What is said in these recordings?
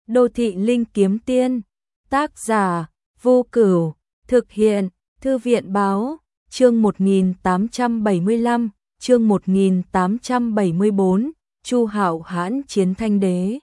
Đô thị linh kiếm tiên, tác giả Vô Cửu, thực hiện Thư viện báo, chương 1875, chương 1874, Chu Hạo Hãn chiến Thanh Đế.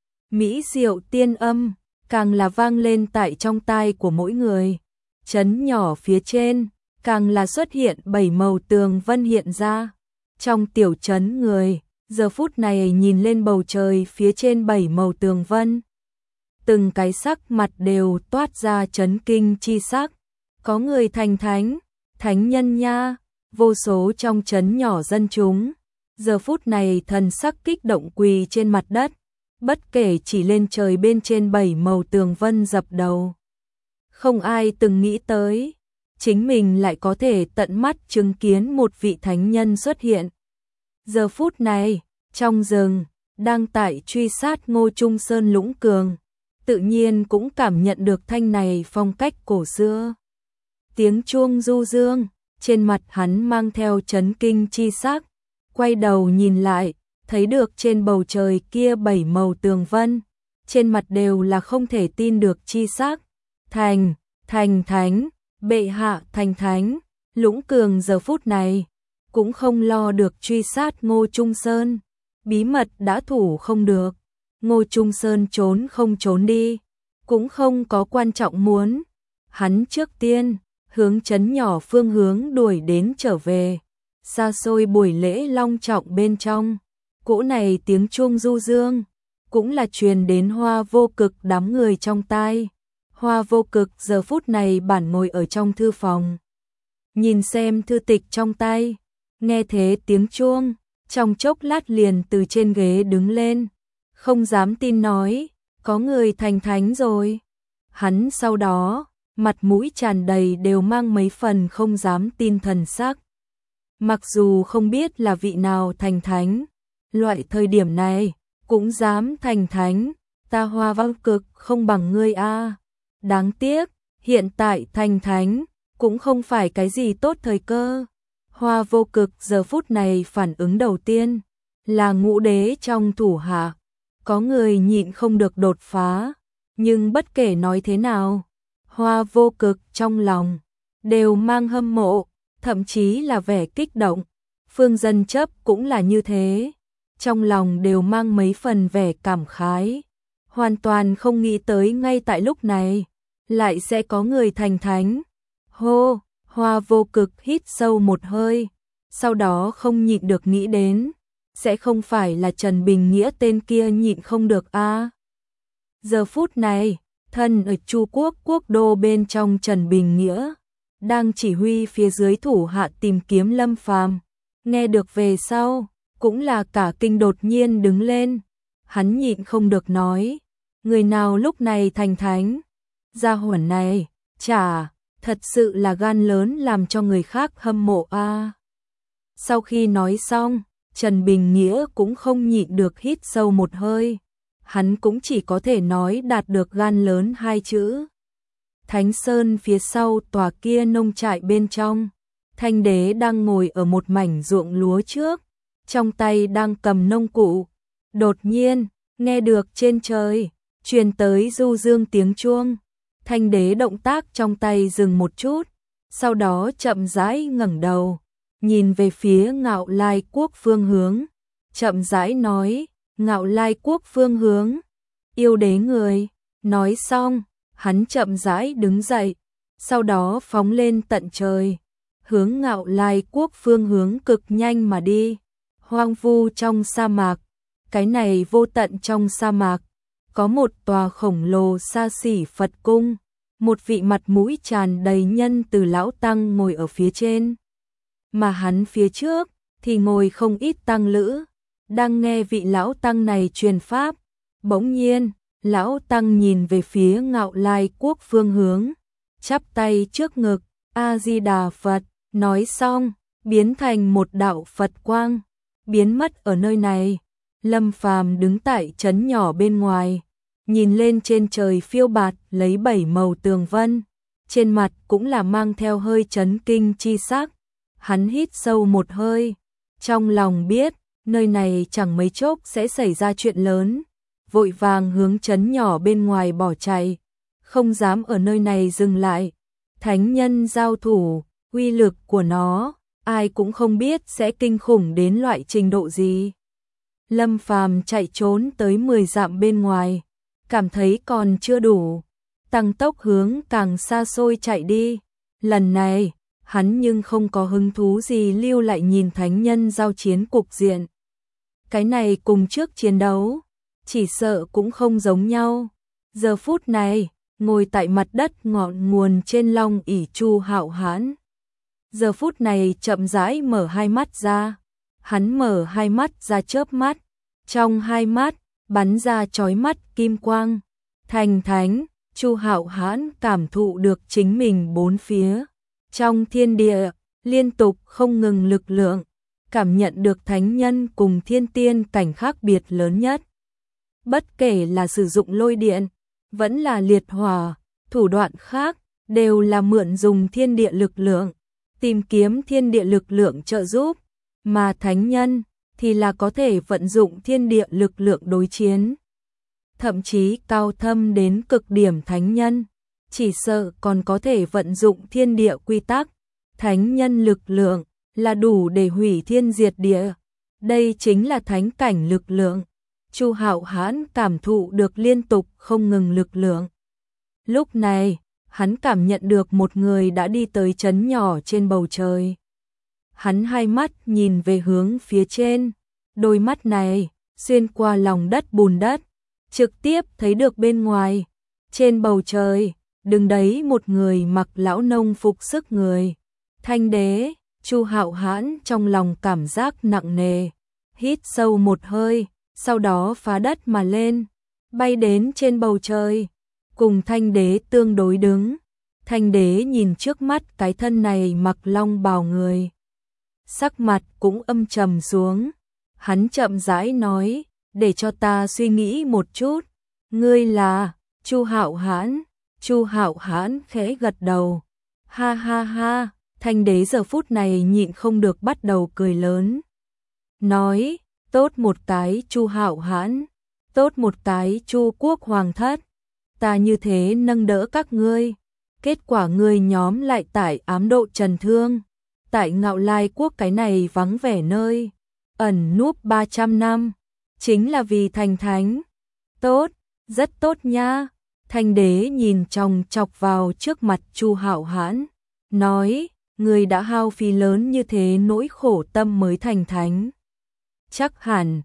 Mỹ diệu tiên âm, càng là vang lên tại trong tai của mỗi người. Trấn nhỏ phía trên, càng là xuất hiện 7 màu tường vân hiện ra. Trong tiểu trấn người, giờ phút này nhìn lên bầu trời phía trên 7 màu tường vân. Từng cái sắc mặt đều toát ra chấn kinh chi sắc. Có người thành thánh, thánh nhân nha, vô số trong trấn nhỏ dân chúng. Giờ phút này thần sắc kích động quỳ trên mặt đất, bất kể chỉ lên trời bên trên 7 màu tường vân dập đầu. Không ai từng nghĩ tới, chính mình lại có thể tận mắt chứng kiến một vị thánh nhân xuất hiện. Giờ phút này, trong rừng, đang tại truy sát Ngô Trung Sơn Lũng Cường, tự nhiên cũng cảm nhận được thanh này phong cách cổ xưa. Tiếng chuông du dương, trên mặt hắn mang theo chấn kinh chi sắc, quay đầu nhìn lại, thấy được trên bầu trời kia 7 màu tường vân, trên mặt đều là không thể tin được chi sắc. Thành thánh, bệ hạ thành thánh. Lũng Cường giờ phút này cũng không lo được truy sát Ngô Trung Sơn, bí mật đã thủ không được. Ngô Trung Sơn trốn không trốn đi, cũng không có quan trọng muốn. Hắn trước tiên hướng trấn nhỏ phương hướng đuổi đến trở về. Xa xôi buổi lễ long trọng bên trong, cỗ này tiếng chuông du dương cũng là truyền đến Hoa Vô Cực đám người trong tai. Hoa Vô Cực giờ phút này bản ngồi ở trong thư phòng, nhìn xem thư tịch trong tay, nghe thế tiếng chuông, trong chốc lát liền từ trên ghế đứng lên, không dám tin nói, có người thành thánh rồi. Hắn sau đó, mặt mũi tràn đầy đều mang mấy phần không dám tin thần sắc. Mặc dù không biết là vị nào thành thánh, loại thời điểm này, cũng dám thành thánh, ta Hoa Vô Cực không bằng ngươi a. Đáng tiếc, hiện tại thành thánh, cũng không phải cái gì tốt thời cơ. Hoa Vô Cực giờ phút này phản ứng đầu tiên, là ngũ đế trong thủ hạ. Có người nhịn không được đột phá, nhưng bất kể nói thế nào, Hoa Vô Cực trong lòng đều mang hâm mộ, thậm chí là vẻ kích động. Phương Dân Chấp cũng là như thế, trong lòng đều mang mấy phần vẻ cảm khái, hoàn toàn không nghĩ tới ngay tại lúc này lại sẽ có người thành thánh. Hô, Hoa Vô Cực hít sâu một hơi, sau đó không nhịn được nghĩ đến, sẽ không phải là Trần Bình Nghĩa tên kia nhịn không được a. Giờ phút này, thân ở Chu Quốc quốc đô bên trong Trần Bình Nghĩa, đang chỉ huy phía dưới thủ hạ tìm kiếm Lâm Phàm. Nghe được về sau, cũng là cả kinh đột nhiên đứng lên. Hắn nhịn không được nói, người nào lúc này thành thánh? Gia hỏa này, chả, thật sự là gan lớn làm cho người khác hâm mộ a. Sau khi nói xong, Trần Bình Nghĩa cũng không nhịn được hít sâu một hơi. Hắn cũng chỉ có thể nói đạt được gan lớn 2 chữ. Thánh Sơn phía sau tòa kia nông trại bên trong, Thanh Đế đang ngồi ở một mảnh ruộng lúa trước, trong tay đang cầm nông cụ. Đột nhiên, nghe được trên trời truyền tới du dương tiếng chuông. Thanh Đế động tác trong tay dừng một chút, sau đó chậm rãi ngẩng đầu, nhìn về phía Ngạo Lai Quốc phương hướng, chậm rãi nói, Ngạo Lai Quốc phương hướng, yêu đế người. Nói xong, hắn chậm rãi đứng dậy, sau đó phóng lên tận trời, hướng Ngạo Lai Quốc phương hướng cực nhanh mà đi. Hoang vu trong sa mạc, cái này vô tận trong sa mạc, có một tòa khổng lồ xa xỉ Phật cung, một vị mặt mũi tràn đầy nhân từ lão tăng ngồi ở phía trên. Mà hắn phía trước thì ngồi không ít tăng lữ, đang nghe vị lão tăng này truyền pháp. Bỗng nhiên, lão tăng nhìn về phía Ngạo Lai Quốc phương hướng, chắp tay trước ngực, A Di Đà Phật, nói xong, biến thành một đạo Phật quang, biến mất ở nơi này. Lâm Phàm đứng tại trấn nhỏ bên ngoài, nhìn lên trên trời phiêu bạt lấy 7 màu tường vân, trên mặt cũng là mang theo hơi chấn kinh chi sắc. Hắn hít sâu một hơi, trong lòng biết, nơi này chẳng mấy chốc sẽ xảy ra chuyện lớn. vội vàng hướng trấn nhỏ bên ngoài bỏ chạy, không dám ở nơi này dừng lại. Thánh nhân giao thủ, uy lực của nó, ai cũng không biết sẽ kinh khủng đến loại trình độ gì. Lâm Phàm chạy trốn tới 10 dặm bên ngoài, cảm thấy còn chưa đủ, tăng tốc hướng càng xa xôi chạy đi. Lần này, hắn nhưng không có hứng thú gì lưu lại nhìn thánh nhân giao chiến cục diện. Cái này cùng trước chiến đấu, chỉ sợ cũng không giống nhau. Giờ phút này, ngồi tại mặt đất ngọn nguồn trên long ỷ Chu Hạo Hãn. Giờ phút này chậm rãi mở hai mắt ra, hắn mở hai mắt ra chớp mắt, trong hai mắt bắn ra chói mắt kim quang. Thành thánh, Chu Hạo Hãn cảm thụ được chính mình bốn phía, trong thiên địa liên tục không ngừng lực lượng, cảm nhận được thánh nhân cùng thiên tiên cảnh khác biệt lớn nhất. Bất kể là sử dụng lôi điện, vẫn là liệt hỏa, thủ đoạn khác, đều là mượn dùng thiên địa lực lượng, tìm kiếm thiên địa lực lượng trợ giúp, mà thánh nhân thì là có thể vận dụng thiên địa lực lượng đối chiến. Thậm chí cao thâm đến cực điểm thánh nhân, chỉ sợ còn có thể vận dụng thiên địa quy tắc. Thánh nhân lực lượng là đủ để hủy thiên diệt địa. Đây chính là thánh cảnh lực lượng. Chu Hạo Hãn cảm thụ được liên tục không ngừng lực lượng. Lúc này, hắn cảm nhận được một người đã đi tới trấn nhỏ trên bầu trời. Hắn hai mắt nhìn về hướng phía trên, đôi mắt này xuyên qua lòng đất bùn đất, trực tiếp thấy được bên ngoài, trên bầu trời, đứng đấy một người mặc lão nông phục sức người. Thanh đế, Chu Hạo Hãn trong lòng cảm giác nặng nề, hít sâu một hơi, sau đó phá đất mà lên, bay đến trên bầu trời, cùng thanh đế tương đối đứng. Thanh đế nhìn trước mắt cái thân này mặc long bào người, sắc mặt cũng âm trầm xuống. Hắn chậm rãi nói, để cho ta suy nghĩ một chút. Ngươi là Chu Hạo Hãn? Chu Hạo Hãn khẽ gật đầu. Ha ha ha, thanh đế giờ phút này nhịn không được bắt đầu cười lớn. Nói, tốt một cái Chu Hạo Hãn, tốt một cái Chu quốc hoàng thất. Ta như thế nâng đỡ các ngươi, kết quả ngươi nhóm lại tại ám độ trần thương. Tại Ngạo Lai quốc cái này vắng vẻ nơi, ẩn núp 300 năm, chính là vì thành thánh. Tốt, rất tốt nha. Thanh đế nhìn chòng chọc vào trước mặt Chu Hạo Hãn, nói, người đã hao phí lớn như thế nỗi khổ tâm mới thành thánh. Chắc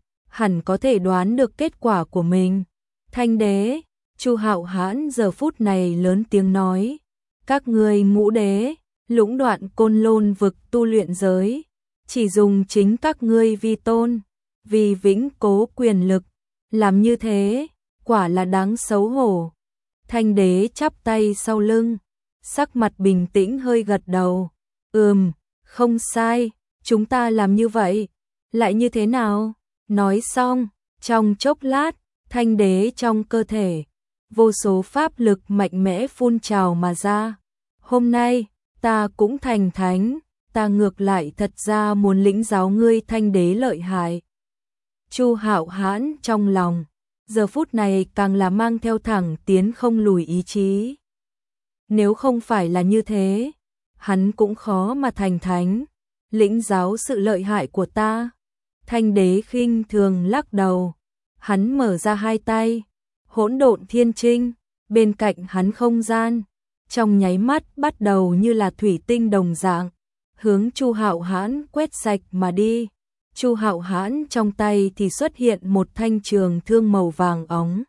hẳn có thể đoán được kết quả của mình. Thanh đế, Chu Hạo Hãn giờ phút này lớn tiếng nói, các ngươi ngũ đế, lũng đoạn Côn Lôn vực tu luyện giới, chỉ dùng chính các ngươi vi tôn, vì vĩnh cố quyền lực, làm như thế, quả là đáng xấu hổ. Thanh đế chắp tay sau lưng, sắc mặt bình tĩnh hơi gật đầu. Không sai, chúng ta làm như vậy, lại như thế nào? Nói xong, trong chốc lát, thanh đế trong cơ thể, vô số pháp lực mạnh mẽ phun trào mà ra. Hôm nay, ta cũng thành thánh, ta ngược lại thật ra muốn lĩnh giáo ngươi thanh đế lợi hại. Chu Hạo Hãn trong lòng, giờ phút này càng là mang theo thẳng tiến không lùi ý chí. Nếu không phải là như thế, hắn cũng khó mà thành thánh, lĩnh giáo sự lợi hại của ta. Thanh đế khinh thường lắc đầu, hắn mở ra hai tay, hỗn độn thiên trinh, bên cạnh hắn không gian, trong nháy mắt bắt đầu như là thủy tinh đồng dạng, hướng Chu Hạo Hãn quét sạch mà đi. Chu Hạo Hãn trong tay thì xuất hiện một thanh trường thương màu vàng óng.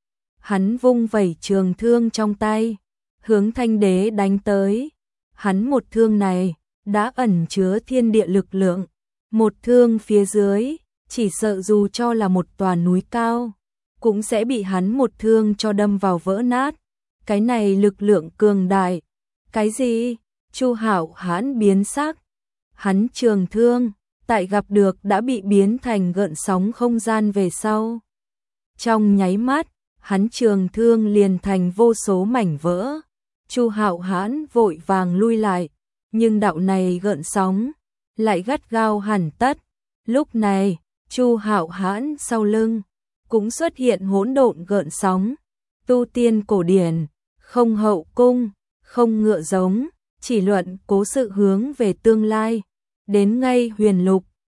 Hắn vung vẩy trường thương trong tay, hướng thanh đế đánh tới. Hắn một thương này đã ẩn chứa thiên địa lực lượng, một thương phía dưới, chỉ sợ dù cho là một tòa núi cao, cũng sẽ bị hắn một thương cho đâm vào vỡ nát. Cái này lực lượng cường đại. Cái gì? Chu Hạo Hãn biến sắc. Hắn trường thương, tại gặp được đã bị biến thành gợn sóng không gian về sau. Trong nháy mắt, hắn trường thương liền thành vô số mảnh vỡ. Chu Hạo Hãn vội vàng lui lại, nhưng đạo này gợn sóng lại gắt gao hẳn tất. Lúc này, Chu Hạo Hãn sau lưng, cũng xuất hiện hỗn độn gợn sóng. Tu tiên cổ điển, không hậu cung, không ngựa giống, chỉ luận cố sự hướng về tương lai. Đến ngay huyền lục,